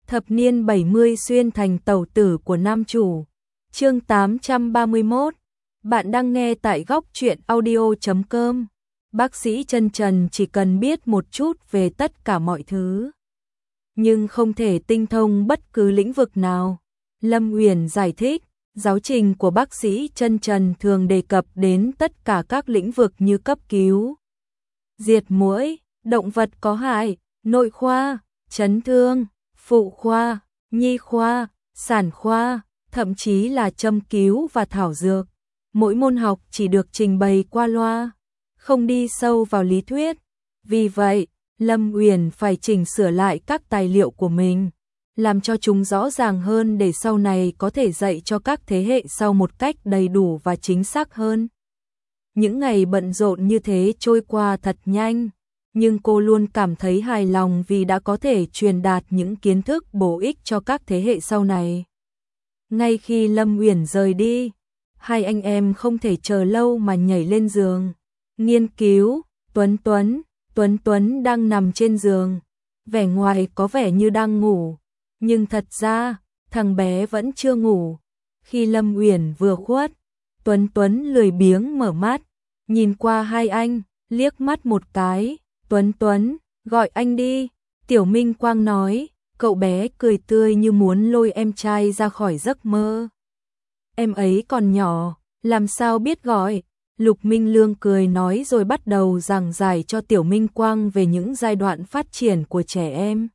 Thập niên 70 xuyên thành tẩu tử của nam chủ. Chương 831. Bạn đang nghe tại góc truyện audio.com. Bác sĩ Chân Trần chỉ cần biết một chút về tất cả mọi thứ, nhưng không thể tinh thông bất cứ lĩnh vực nào. Lâm Uyển giải thích, giáo trình của bác sĩ Chân Trần thường đề cập đến tất cả các lĩnh vực như cấp cứu, diệt muỗi, động vật có hại, nội khoa, chấn thương, phụ khoa, nhi khoa, sản khoa, thậm chí là châm cứu và thảo dược. Mỗi môn học chỉ được trình bày qua loa, không đi sâu vào lý thuyết. Vì vậy, Lâm Uyển phải chỉnh sửa lại các tài liệu của mình, làm cho chúng rõ ràng hơn để sau này có thể dạy cho các thế hệ sau một cách đầy đủ và chính xác hơn. Những ngày bận rộn như thế trôi qua thật nhanh, nhưng cô luôn cảm thấy hài lòng vì đã có thể truyền đạt những kiến thức bổ ích cho các thế hệ sau này. Ngay khi Lâm Uyển rời đi, hai anh em không thể chờ lâu mà nhảy lên giường nghiên cứu. Tuấn Tuấn đang nằm trên giường, vẻ ngoài có vẻ như đang ngủ, nhưng thật ra thằng bé vẫn chưa ngủ. Khi Lâm Uyển vừa khuất, Tuấn lười biếng mở mắt, nhìn qua hai anh, liếc mắt một cái. Tuấn, gọi anh đi, Tiểu Minh Quang nói. Cậu bé cười tươi như muốn lôi em trai ra khỏi giấc mơ. Em ấy còn nhỏ, làm sao biết gọi? Lục Minh Lương cười nói rồi bắt đầu giảng giải cho Tiểu Minh Quang về những giai đoạn phát triển của trẻ em.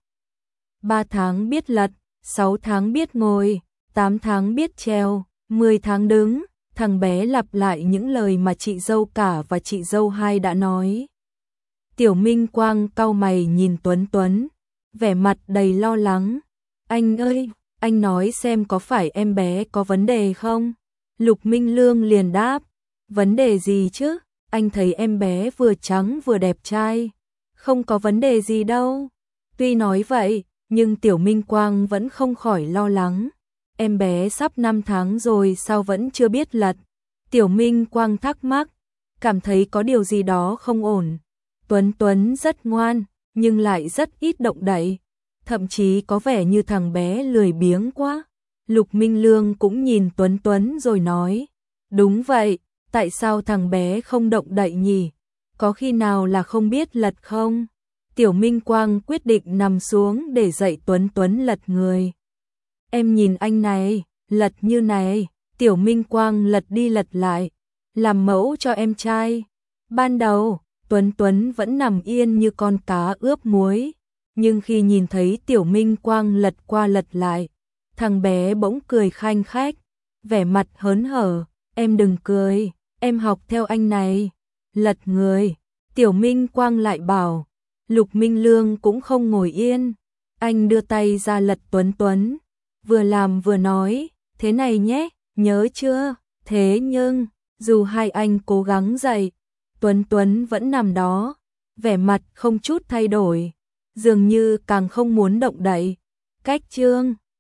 3 tháng biết lật, 6 tháng biết ngồi, 8 tháng biết treo, 10 tháng đứng. Thằng bé lặp lại những lời mà chị dâu cả và chị dâu hai đã nói. Tiểu Minh Quang cau mày nhìn Tuấn, vẻ mặt đầy lo lắng. Anh ơi, anh nói xem có phải em bé có vấn đề không? Lục Minh Lương liền đáp, vấn đề gì chứ? Anh thấy em bé vừa trắng vừa đẹp trai, không có vấn đề gì đâu. Tuy nói vậy, nhưng Tiểu Minh Quang vẫn không khỏi lo lắng. Em bé sắp 5 tháng rồi sao vẫn chưa biết lật? Tiểu Minh Quang thắc mắc, cảm thấy có điều gì đó không ổn. Tuấn rất ngoan, nhưng lại rất ít động đậy, thậm chí có vẻ như thằng bé lười biếng quá. Lục Minh Lương cũng nhìn Tuấn rồi nói, đúng vậy, tại sao thằng bé không động đậy nhỉ? Có khi nào là không biết lật không? Tiểu Minh Quang quyết định nằm xuống để dạy Tuấn lật người. Em nhìn anh này, lật như này. Tiểu Minh Quang lật đi lật lại, làm mẫu cho em trai. Ban đầu, Tuấn vẫn nằm yên như con cá ướp muối, nhưng khi nhìn thấy Tiểu Minh Quang lật qua lật lại, thằng bé bỗng cười khanh khách, vẻ mặt hớn hở. Em đừng cười, em học theo anh này. Lật người. Tiểu Minh Quang lại bảo. Lục Minh Lương cũng không ngồi yên, anh đưa tay ra lật Tuấn, vừa làm vừa nói, thế này nhé, nhớ chưa? Thế nhưng, dù hai anh cố gắng dậy, Tuấn vẫn nằm đó, vẻ mặt không chút thay đổi, dường như càng không muốn động đậy. Cách chương